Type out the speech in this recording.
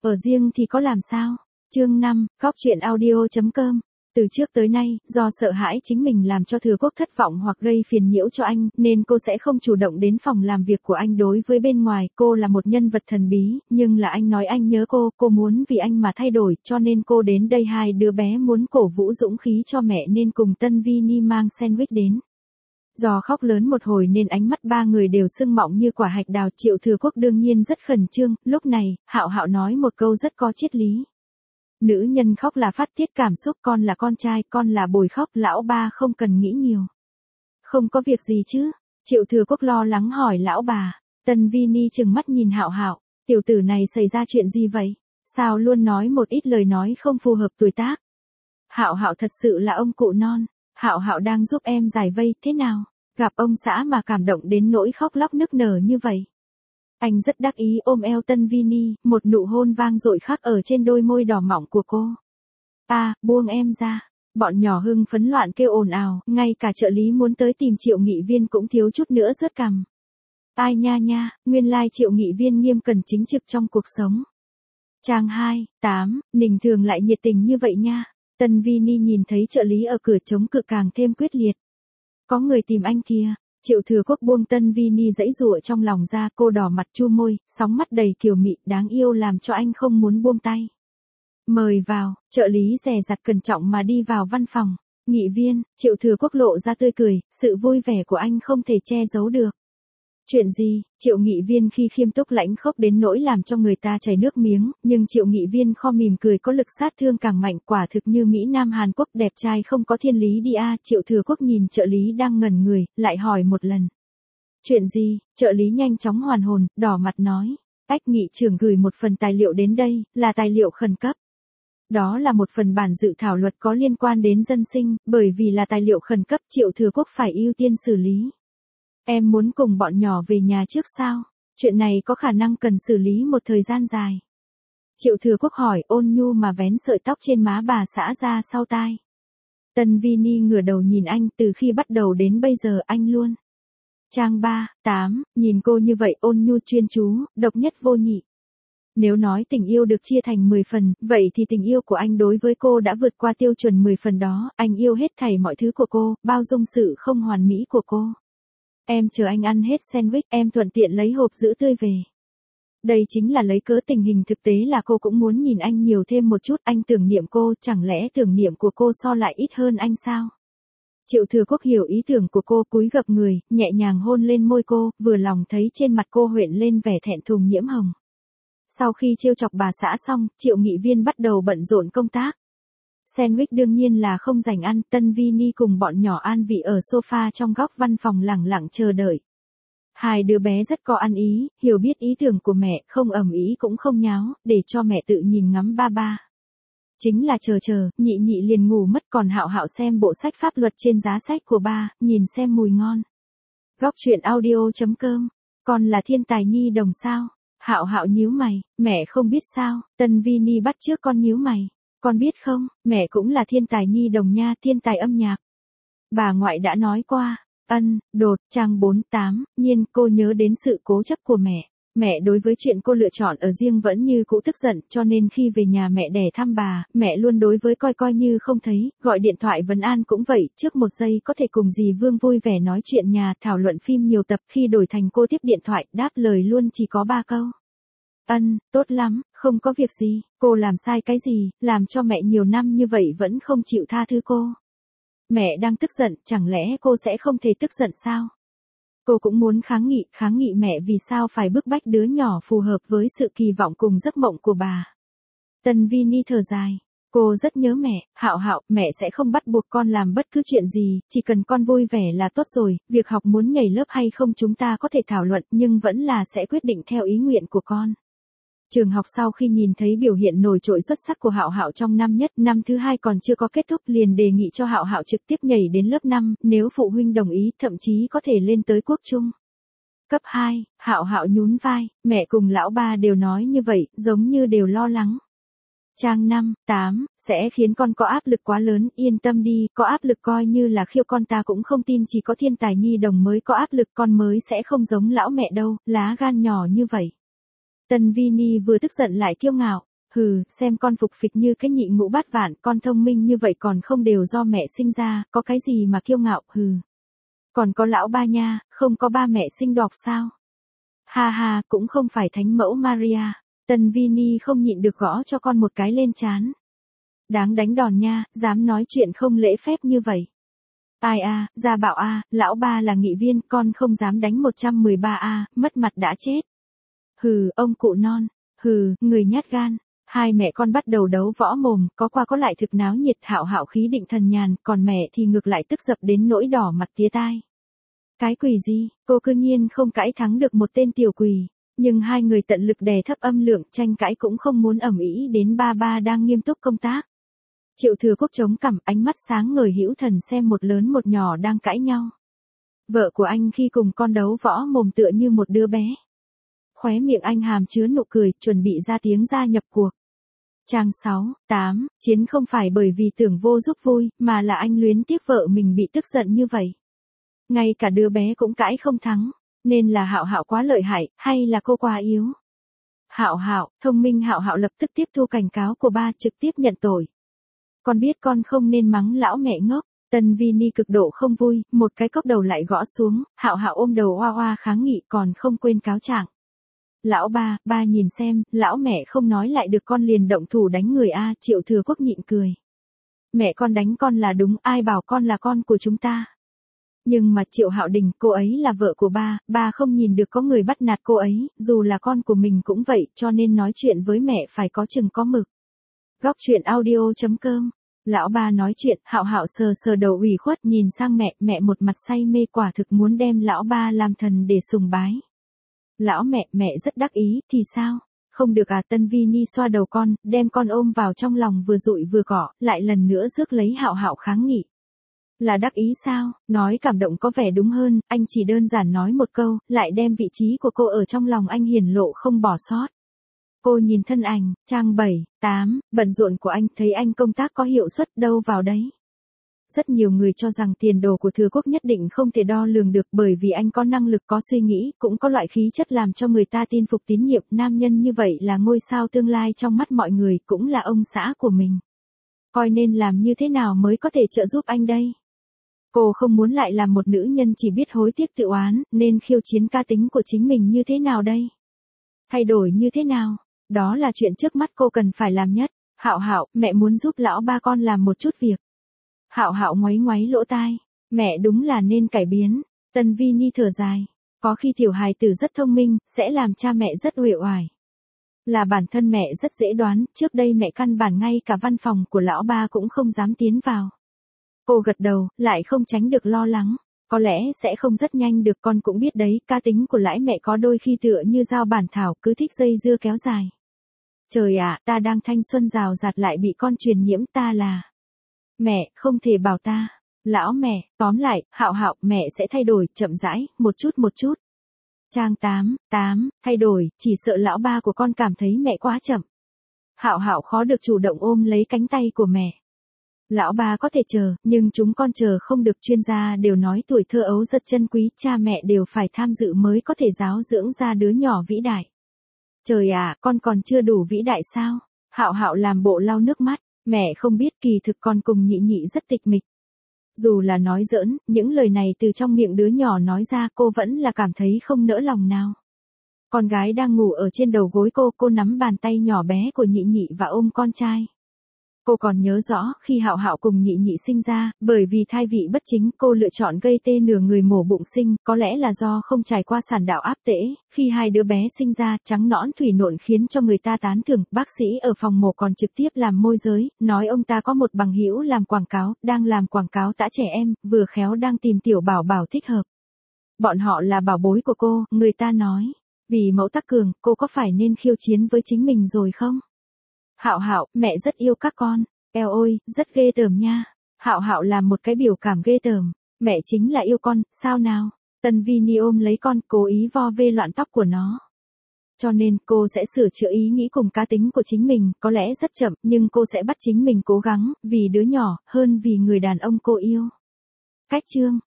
Ở riêng thì có làm sao? Chương 5, Góc truyện audio.com. Từ trước tới nay, do sợ hãi chính mình làm cho Thừa Quốc thất vọng hoặc gây phiền nhiễu cho anh, nên cô sẽ không chủ động đến phòng làm việc của anh. Đối với bên ngoài, cô là một nhân vật thần bí, nhưng là anh nói anh nhớ cô muốn vì anh mà thay đổi, cho nên cô đến đây. Hai đứa bé muốn cổ vũ dũng khí cho mẹ nên cùng Tân Vini mang sandwich đến. Do khóc lớn một hồi nên ánh mắt ba người đều sưng mọng như quả hạch đào. Triệu Thừa Quốc đương nhiên rất khẩn trương. Lúc này, Hạo Hạo nói một câu rất có triết lý. Nữ nhân khóc là phát tiết cảm xúc, con là con trai, con là bồi khóc, lão ba không cần nghĩ nhiều. Không có việc gì chứ? Triệu Thừa Quốc lo lắng hỏi lão bà. Tân Vini trừng mắt nhìn Hạo Hạo, tiểu tử này xảy ra chuyện gì vậy? Sao luôn nói một ít lời nói không phù hợp tuổi tác? Hạo Hạo thật sự là ông cụ non. Hạo Hạo đang giúp em giải vây, thế nào? Gặp ông xã mà cảm động đến nỗi khóc lóc nức nở như vậy. Anh rất đắc ý ôm eo Tân Vini, một nụ hôn vang dội khắc ở trên đôi môi đỏ mọng của cô. Buông em ra. Bọn nhỏ hưng phấn loạn kêu ồn ào, ngay cả trợ lý muốn tới tìm Triệu Nghị Viên cũng thiếu chút nữa rớt cằm. Ai nha, nguyên lai Triệu Nghị Viên nghiêm cẩn chính trực trong cuộc sống. Trang 2, Ninh thường lại nhiệt tình như vậy nha. Tân Vini nhìn thấy trợ lý ở cửa chống cự càng thêm quyết liệt. Có người tìm anh kìa. Triệu Thừa Quốc buông Tân Vini giãy giụa trong lòng ra, cô đỏ mặt chu môi, sóng mắt đầy kiều mị đáng yêu làm cho anh không muốn buông tay. Mời vào. Trợ lý dè dặt cẩn trọng mà đi vào văn phòng. Nghị Viên. Triệu Thừa Quốc lộ ra tươi cười, sự vui vẻ của anh không thể che giấu được. Chuyện gì? Triệu Nghị Viên khi khiêm túc lãnh khốc đến nỗi làm cho người ta chảy nước miếng, nhưng Triệu Nghị Viên kho mỉm cười có lực sát thương càng mạnh, quả thực như Mỹ Nam Hàn Quốc, đẹp trai không có thiên lý đi a. Triệu Thừa Quốc nhìn trợ lý đang ngẩn người, lại hỏi một lần. Chuyện gì? Trợ lý nhanh chóng hoàn hồn, đỏ mặt nói. Nghị trưởng gửi một phần tài liệu đến đây, là tài liệu khẩn cấp. Đó là một phần bản dự thảo luật có liên quan đến dân sinh, bởi vì là tài liệu khẩn cấp Triệu Thừa Quốc phải ưu tiên xử lý. Em muốn cùng bọn nhỏ về nhà trước sao? Chuyện này có khả năng cần xử lý một thời gian dài. Triệu Thừa Quốc hỏi, ôn nhu mà vén sợi tóc trên má bà xã ra sau tai. Tân Vini ngửa đầu nhìn anh, từ khi bắt đầu đến bây giờ anh luôn. Trang 3, nhìn cô như vậy ôn nhu chuyên chú, độc nhất vô nhị. Nếu nói tình yêu được chia thành 10 phần, vậy thì tình yêu của anh đối với cô đã vượt qua tiêu chuẩn 10 phần đó. Anh yêu hết thảy mọi thứ của cô, bao dung sự không hoàn mỹ của cô. Em chờ anh ăn hết sandwich, em thuận tiện lấy hộp sữa tươi về. Đây chính là lấy cớ tình hình thực tế là cô cũng muốn nhìn anh nhiều thêm một chút. Anh tưởng niệm cô, chẳng lẽ tưởng niệm của cô so lại ít hơn anh sao? Triệu Thừa Quốc hiểu ý tưởng của cô, cúi gập người, nhẹ nhàng hôn lên môi cô, vừa lòng thấy trên mặt cô huện lên vẻ thẹn thùng nhiễm hồng. Sau khi trêu chọc bà xã xong, Triệu Nghị Viên bắt đầu bận rộn công tác. Sandwich đương nhiên là không dành ăn, Tân Vini cùng bọn nhỏ an vị ở sofa trong góc văn phòng lẳng lặng chờ đợi. Hai đứa bé rất có ăn ý, hiểu biết ý tưởng của mẹ, không ầm ĩ cũng không nháo, để cho mẹ tự nhìn ngắm ba. Chính là chờ, nhị liền ngủ mất, còn Hạo Hạo xem bộ sách pháp luật trên giá sách của ba, nhìn xem mùi ngon. Góc truyện audio.com. Con là thiên tài nhi đồng sao? Hạo Hạo nhíu mày, mẹ không biết sao? Tân Vini bắt chước con nhíu mày. Con biết không, mẹ cũng là thiên tài nhi đồng nha, thiên tài âm nhạc. Bà ngoại đã nói qua. Trang 4, nhiên cô nhớ đến sự cố chấp của mẹ. Mẹ đối với chuyện cô lựa chọn ở riêng vẫn như cũ tức giận, cho nên khi về nhà mẹ đẻ thăm bà, mẹ luôn đối với coi như không thấy, gọi điện thoại vấn an cũng vậy, trước một giây có thể cùng dì Vương vui vẻ nói chuyện nhà, thảo luận phim nhiều tập, khi đổi thành cô tiếp điện thoại, đáp lời luôn chỉ có 3 câu. Tốt lắm, không có việc gì, cô làm sai cái gì, làm cho mẹ nhiều năm như vậy vẫn không chịu tha thứ cô. Mẹ đang tức giận, chẳng lẽ cô sẽ không thể tức giận sao? Cô cũng muốn kháng nghị mẹ vì sao phải bức bách đứa nhỏ phù hợp với sự kỳ vọng cùng giấc mộng của bà. Tân Vini thở dài. Cô rất nhớ mẹ, Hạo, mẹ sẽ không bắt buộc con làm bất cứ chuyện gì, chỉ cần con vui vẻ là tốt rồi, việc học muốn nhảy lớp hay không chúng ta có thể thảo luận nhưng vẫn là sẽ quyết định theo ý nguyện của con. Trường học sau khi nhìn thấy biểu hiện nổi trội xuất sắc của Hạo Hạo trong năm nhất, năm thứ 2 còn chưa có kết thúc liền đề nghị cho Hạo Hạo trực tiếp nhảy đến lớp 5, nếu phụ huynh đồng ý, thậm chí có thể lên tới quốc trung. Cấp 2, Hạo Hạo nhún vai, mẹ cùng lão ba đều nói như vậy, giống như đều lo lắng. Trang 5, sẽ khiến con có áp lực quá lớn, yên tâm đi, có áp lực coi như là khiêu con ta cũng không tin, chỉ có thiên tài nhi đồng mới có áp lực, con mới sẽ không giống lão mẹ đâu, lá gan nhỏ như vậy. Tân Vini vừa tức giận lại kiêu ngạo. Hừ, xem con phục phịch như cái nhị ngũ bát vạn, con thông minh như vậy còn không đều do mẹ sinh ra, có cái gì mà kiêu ngạo, hừ. Còn có lão ba nha, không có ba mẹ sinh đọt sao? Ha ha, cũng không phải thánh mẫu Maria. Tần Vini không nhịn được gõ cho con một cái lên trán. Đáng đánh đòn nha, dám nói chuyện không lễ phép như vậy. Ai a, gia bảo a, lão ba là nghị viên, con không dám đánh 113 a, mất mặt đã chết. Hừ, ông cụ non. Hừ, người nhát gan. Hai mẹ con bắt đầu đấu võ mồm, có qua có lại thực náo nhiệt. Hạo Hạo khí định thần nhàn, còn mẹ thì ngược lại tức dập đến nỗi đỏ mặt tía tai. Cái quỷ gì, cô cư nhiên không cãi thắng được một tên tiểu quỷ. Nhưng hai người tận lực đè thấp âm lượng, tranh cãi cũng không muốn ầm ĩ đến ba ba đang nghiêm túc công tác. Triệu Thừa Quốc chống cằm, ánh mắt sáng ngời hữu thần xem một lớn một nhỏ đang cãi nhau. Vợ của anh khi cùng con đấu võ mồm tựa như một đứa bé. Khóe miệng anh hàm chứa nụ cười, chuẩn bị ra tiếng gia nhập cuộc. Trang 6, 8, chiến không phải bởi vì tưởng vô giúp vui, mà là anh luyến tiếc vợ mình bị tức giận như vậy. Ngay cả đứa bé cũng cãi không thắng, nên là Hạo Hạo quá lợi hại, hay là cô quá yếu? Hạo Hạo, thông minh Hạo Hạo lập tức tiếp thu cảnh cáo của ba, trực tiếp nhận tội. Con biết con không nên mắng lão mẹ ngốc. Tần Vini cực độ không vui, một cái cốc đầu lại gõ xuống, Hạo Hạo ôm đầu oa oa kháng nghị còn không quên cáo trạng. Lão ba, ba nhìn xem, lão mẹ không nói lại được con liền động thủ đánh người a. Triệu Thừa Quốc nhịn cười. Mẹ con đánh con là đúng, ai bảo con là con của chúng ta. Nhưng mà Triệu Hạo Đình, cô ấy là vợ của ba không nhìn được có người bắt nạt cô ấy, dù là con của mình cũng vậy, cho nên nói chuyện với mẹ phải có chừng có mực. Góc truyện audio.com. Lão ba nói chuyện, Hạo Hạo sờ sờ đầu ủy khuất nhìn sang mẹ một mặt say mê quả thực muốn đem lão ba làm thần để sùng bái. Lão mẹ rất đắc ý, thì sao? Không được à? Tân Vini xoa đầu con, đem con ôm vào trong lòng vừa dụi vừa gõ, lại lần nữa rước lấy Hạo Hạo kháng nghị. Là đắc ý sao? Nói cảm động có vẻ đúng hơn, anh chỉ đơn giản nói một câu, lại đem vị trí của cô ở trong lòng anh hiển lộ không bỏ sót. Cô nhìn thân ảnh, trang 7, 8, bận rộn của anh, thấy anh công tác có hiệu suất đâu vào đấy. Rất nhiều người cho rằng tiền đồ của Thừa Quốc nhất định không thể đo lường được bởi vì anh có năng lực, có suy nghĩ, cũng có loại khí chất làm cho người ta tin phục tín nhiệm. Nam nhân như vậy là ngôi sao tương lai trong mắt mọi người, cũng là ông xã của mình. Coi nên làm như thế nào mới có thể trợ giúp anh đây? Cô không muốn lại làm một nữ nhân chỉ biết hối tiếc tự oán, nên khiêu chiến cá tính của chính mình như thế nào đây? Thay đổi như thế nào? Đó là chuyện trước mắt cô cần phải làm nhất. Hạo Hạo, mẹ muốn giúp lão ba con làm một chút việc. Hạo Hạo ngoáy ngoáy lỗ tai. Mẹ đúng là nên cải biến. Tần Vini thở dài. Có khi tiểu hài tử rất thông minh, sẽ làm cha mẹ rất uể oải. Là bản thân mẹ rất dễ đoán, trước đây mẹ căn bản ngay cả văn phòng của lão ba cũng không dám tiến vào. Cô gật đầu, lại không tránh được lo lắng. Có lẽ sẽ không rất nhanh được, con cũng biết đấy, cá tính của lãi mẹ có đôi khi tựa như dao bản thảo, cứ thích dây dưa kéo dài. Trời ạ, ta đang thanh xuân rào rạt lại bị con truyền nhiễm, ta là... Mẹ, không thể bảo ta. Lão mẹ, tóm lại, Hạo Hạo, mẹ sẽ thay đổi, chậm rãi, một chút. Trang 8, thay đổi, chỉ sợ lão ba của con cảm thấy mẹ quá chậm. Hạo Hạo khó được chủ động ôm lấy cánh tay của mẹ. Lão ba có thể chờ, nhưng chúng con chờ không được, chuyên gia đều nói tuổi thơ ấu rất chân quý, cha mẹ đều phải tham dự mới có thể giáo dưỡng ra đứa nhỏ vĩ đại. Trời ạ, con còn chưa đủ vĩ đại sao? Hạo Hạo làm bộ lau nước mắt, mẹ không biết kỳ thực con cùng nhị nhị rất tịch mịch. Dù là nói giỡn, những lời này từ trong miệng đứa nhỏ nói ra cô vẫn là cảm thấy không nỡ lòng nào. Con gái đang ngủ ở trên đầu gối cô nắm bàn tay nhỏ bé của nhị nhị và ôm con trai. Cô còn nhớ rõ, khi Hạo Hạo cùng nhị nhị sinh ra, bởi vì thai vị bất chính, cô lựa chọn gây tê nửa người mổ bụng sinh, có lẽ là do không trải qua sản đạo áp tễ, khi hai đứa bé sinh ra, trắng nõn thủy nộn khiến cho người ta tán thưởng, bác sĩ ở phòng mổ còn trực tiếp làm môi giới, nói ông ta có một bằng hữu làm quảng cáo, đang làm quảng cáo tã trẻ em, vừa khéo đang tìm tiểu bảo bảo thích hợp. Bọn họ là bảo bối của cô, người ta nói, vì mẫu tắc cường, cô có phải nên khiêu chiến với chính mình rồi không? Hạo Hạo, mẹ rất yêu các con. Eo ôi, rất ghê tởm nha. Hạo Hạo làm một cái biểu cảm ghê tởm. Mẹ chính là yêu con, sao nào? Tần Vini ôm lấy con, cố ý vo vê loạn tóc của nó. Cho nên, cô sẽ sửa chữa ý nghĩ cùng cá tính của chính mình, có lẽ rất chậm, nhưng cô sẽ bắt chính mình cố gắng, vì đứa nhỏ, hơn vì người đàn ông cô yêu. Cách chương